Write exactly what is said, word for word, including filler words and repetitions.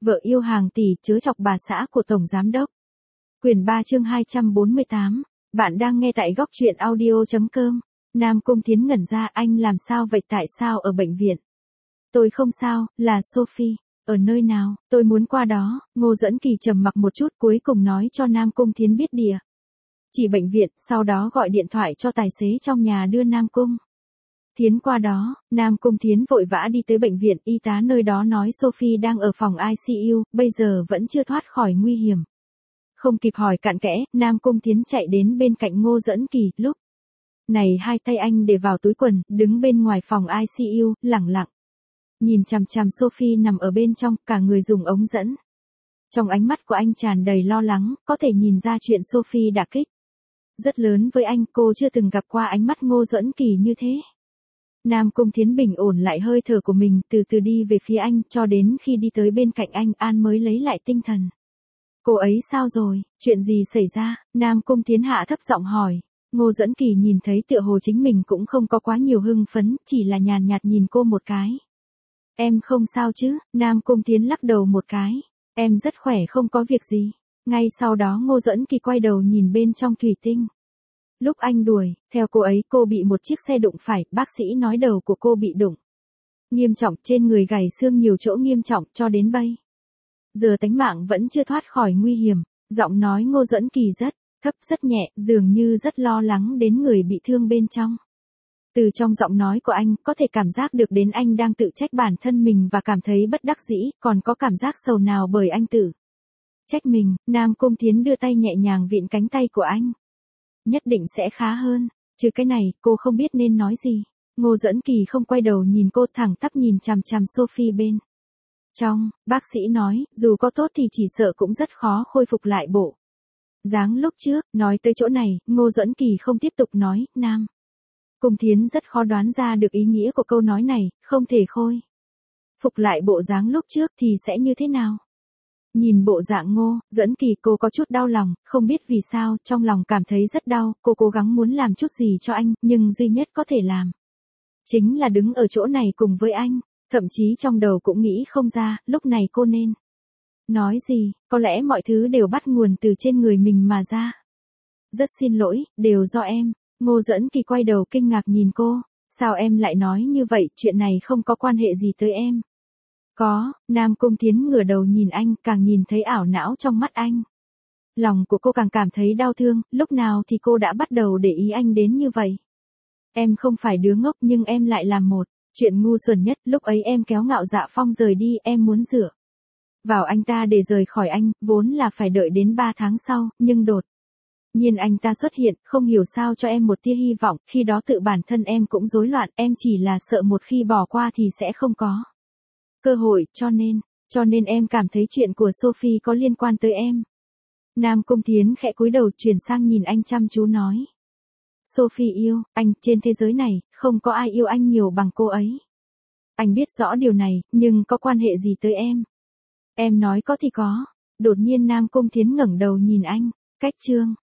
Vợ yêu hàng tỷ chớ chọc bà xã của Tổng Giám Đốc. Quyển ba chương hai trăm bốn mươi tám. Bạn đang nghe tại góc truyện audio.com. Nam Cung Thiến ngẩn ra, anh làm sao vậy, tại sao ở bệnh viện? Tôi không sao, là Sophie. Ở nơi nào, tôi muốn qua đó. Ngô Dẫn Kỳ trầm mặc một chút cuối cùng nói cho Nam Cung Thiến biết địa chỉ bệnh viện, sau đó gọi điện thoại cho tài xế trong nhà đưa Nam Cung Thiến qua đó. Nam Cung Thiến vội vã đi tới bệnh viện, y tá nơi đó nói Sophie đang ở phòng i xê u, bây giờ vẫn chưa thoát khỏi nguy hiểm. Không kịp hỏi cặn kẽ, Nam Cung Thiến chạy đến bên cạnh Ngô Dẫn Kỳ, lúc này hai tay anh để vào túi quần, đứng bên ngoài phòng i xê u, lẳng lặng nhìn chằm chằm Sophie nằm ở bên trong, cả người dùng ống dẫn. Trong ánh mắt của anh tràn đầy lo lắng, có thể nhìn ra chuyện Sophie đả kích rất lớn với anh, cô chưa từng gặp qua ánh mắt Ngô Dẫn Kỳ như thế. Nam Cung Thiến bình ổn lại hơi thở của mình, từ từ đi về phía anh, cho đến khi đi tới bên cạnh anh, An mới lấy lại tinh thần. Cô ấy sao rồi, chuyện gì xảy ra? Nam Cung Thiến hạ thấp giọng hỏi. Ngô Dẫn Kỳ nhìn thấy tựa hồ chính mình cũng không có quá nhiều hưng phấn, chỉ là nhàn nhạt nhìn cô một cái. Em không sao chứ? Nam Cung Thiến lắc đầu một cái. Em rất khỏe, không có việc gì. Ngay sau đó Ngô Dẫn Kỳ quay đầu nhìn bên trong thủy tinh. Lúc anh đuổi, theo cô ấy, cô bị một chiếc xe đụng phải, bác sĩ nói đầu của cô bị đụng nghiêm trọng, trên người gãy xương nhiều chỗ nghiêm trọng, cho đến bây giờ tánh mạng vẫn chưa thoát khỏi nguy hiểm. Giọng nói Ngô Dẫn Kỳ rất thấp, rất nhẹ, dường như rất lo lắng đến người bị thương bên trong. Từ trong giọng nói của anh, có thể cảm giác được đến anh đang tự trách bản thân mình và cảm thấy bất đắc dĩ, còn có cảm giác sầu nào bởi anh tự trách mình. Nam Cung Thiến đưa tay nhẹ nhàng vịn cánh tay của anh. Nhất định sẽ khá hơn. Trừ cái này, cô không biết nên nói gì. Ngô Dẫn Kỳ không quay đầu nhìn cô, thẳng tắp nhìn chằm chằm Sophie bên trong. Bác sĩ nói, dù có tốt thì chỉ sợ cũng rất khó khôi phục lại bộ dáng lúc trước. Nói tới chỗ này, Ngô Dẫn Kỳ không tiếp tục nói. Nam Cung Thiến rất khó đoán ra được ý nghĩa của câu nói này, không thể khôi phục lại bộ dáng lúc trước thì sẽ như thế nào. Nhìn bộ dạng Ngô Dẫn Kỳ, cô có chút đau lòng, không biết vì sao, trong lòng cảm thấy rất đau. Cô cố gắng muốn làm chút gì cho anh, nhưng duy nhất có thể làm chính là đứng ở chỗ này cùng với anh. Thậm chí trong đầu cũng nghĩ không ra, lúc này cô nên nói gì. Có lẽ mọi thứ đều bắt nguồn từ trên người mình mà ra. Rất xin lỗi, đều do em. Ngô Dẫn Kỳ quay đầu kinh ngạc nhìn cô. Sao em lại nói như vậy, chuyện này không có quan hệ gì tới em. Có. Nam Cung Thiến ngửa đầu nhìn anh, càng nhìn thấy ảo não trong mắt anh. Lòng của cô càng cảm thấy đau thương, lúc nào thì cô đã bắt đầu để ý anh đến như vậy. Em không phải đứa ngốc, nhưng em lại làm một chuyện ngu xuẩn nhất. Lúc ấy em kéo Ngạo Dạ Phong rời đi, em muốn dựa vào anh ta để rời khỏi anh, vốn là phải đợi đến ba tháng sau, nhưng đột nhiên anh ta xuất hiện, không hiểu sao cho em một tia hy vọng. Khi đó tự bản thân em cũng rối loạn, em chỉ là sợ một khi bỏ qua thì sẽ không có cơ hội, cho nên, cho nên em cảm thấy chuyện của Sophie có liên quan tới em. Nam Cung Thiến khẽ cúi đầu, chuyển sang nhìn anh chăm chú nói. Sophie yêu anh, trên thế giới này, không có ai yêu anh nhiều bằng cô ấy. Anh biết rõ điều này, nhưng có quan hệ gì tới em? Em nói có thì có. Đột nhiên Nam Cung Thiến ngẩng đầu nhìn anh. Cách chương